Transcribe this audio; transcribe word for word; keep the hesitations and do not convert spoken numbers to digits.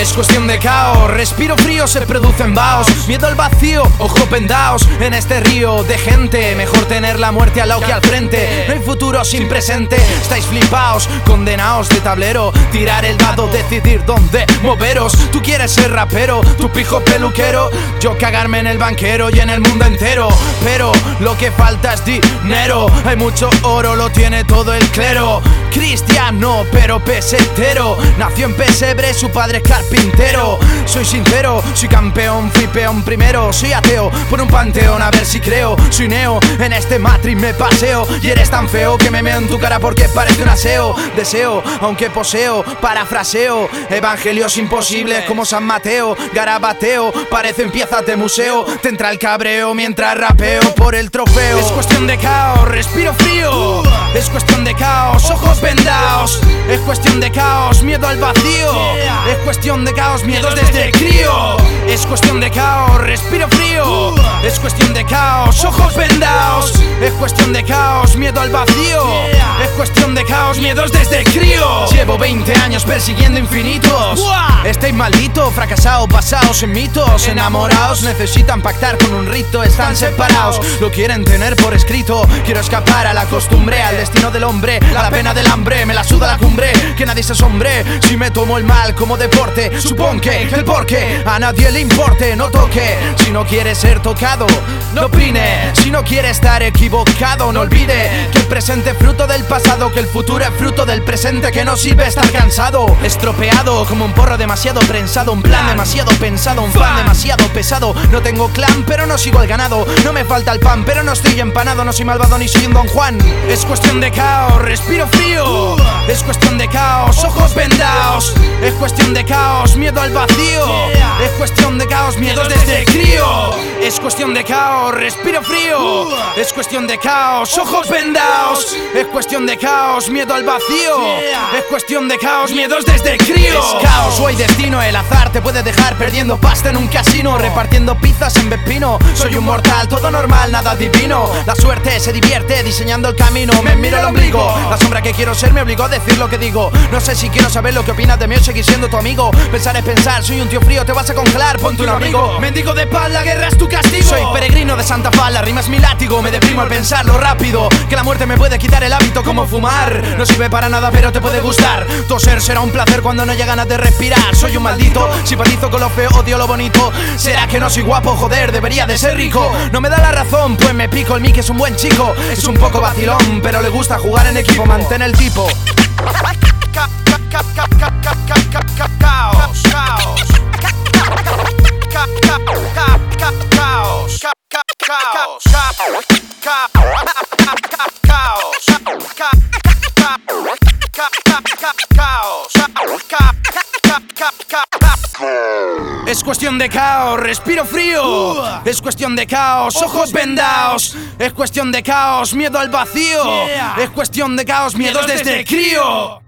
Es cuestión de caos, respiro frío, se producen vaos. Miedo al vacío, ojo pendaos. En este río de gente, mejor tener la muerte al lado que al frente. No hay futuro sin presente, estáis flipaos, condenaos de tablero. Tirar el dado, decidir dónde moveros. Tú quieres ser rapero, tu pijo peluquero. Yo cagarme en el banquero y en el mundo entero. Pero lo que falta es dinero. Hay mucho oro, lo tiene todo el clero. Cristiano, pero pesetero. Nació en pesebre, su padre es carpintero. Soy sincero, soy campeón, fui peón primero. Soy ateo, por un panteón a ver si creo. Soy neo, en este matrix me paseo. Y eres tan feo que me meo en tu cara porque parece un aseo. Deseo, aunque poseo, parafraseo. Evangelios imposibles como San Mateo. Garabateo, parecen piezas de museo. Te entra el cabreo mientras rapeo por el trofeo. Es cuestión de caos, respiro frío. Es cuestión de caos, ojos vendaos. Es cuestión de caos, miedo al vacío. Es cuestión de caos, miedos desde crío. Es cuestión de caos, respiro frío. Es cuestión de caos, ojos vendaos. Es cuestión de caos, miedo al vacío. Es cuestión de caos, miedos desde crío. Llevo veinte años persiguiendo infinitos. Estáis malditos, fracasados, basados en mitos. Enamorados, necesitan pactar con un rito. Están separados, lo quieren tener por escrito. Quiero escapar a la costumbre, al destino del hombre, a la pena del hambre. Me la suda la cumbre, que nadie se asombre si me tomo el mal como deporte. Supón que el porqué a nadie le importe. No toque, si no quiere ser tocado, no opine. Si no quiere estar equivocado, no olvide que el presente es fruto del pasado, que el futuro es fruto del presente, que no sirve estar cansado. Estropeado como un porro demasiado prensado. Un plan demasiado pensado, un fan demasiado pesado. No tengo clan, pero no sigo al ganado. No me falta el pan, pero no estoy empanado. No soy malvado ni soy un Don Juan. Es cuestión de caos, respiro frío. Es cuestión de caos, ojos vendaos. Es cuestión de caos, miedo al vacío. Es cuestión de caos, miedos desde crío. Es cuestión de caos, respiro frío. Es cuestión de caos, ojos vendaos. Es cuestión de caos, miedo al vacío. Es cuestión de caos, miedos desde crío. Es caos o hay destino, el azar te puede dejar perdiendo pasta en un casino, repartiendo pizzas en Pepino. Soy un mortal, todo normal, nada divino. La suerte se divierte diseñando el camino. Me miro el ombligo, la sombra que quiero ser me obligó a decir lo que digo. No sé si quiero saber lo que opinas de mí o seguir siendo tu amigo. Pensar es pensar, soy un tío frío, te vas a congelar, ponte un abrigo. Mendigo de paz, la guerra es tu castigo. Soy peregrino de Santa Paz, la rima es mi látigo. Me deprimo al pensarlo rápido, que la muerte me puede quitar el hábito como fumar. No sirve para nada pero te puede gustar. Toser será un placer cuando no haya ganas de respirar. Soy un maldito, simpatizo con lo feo, odio lo bonito. ¿Será que no soy guapo? Joder, debería de ser rico. No me da la razón, pues me pico. El Mickey es un buen chico, es un poco vacilón, pero le gusta jugar en equipo, mantén el tipo. Caos, caos. Caos, es cuestión de caos, respiro frío. Es cuestión de caos, ojos vendaos. Es cuestión de caos, miedo al vacío. Es cuestión de caos, miedos desde crío.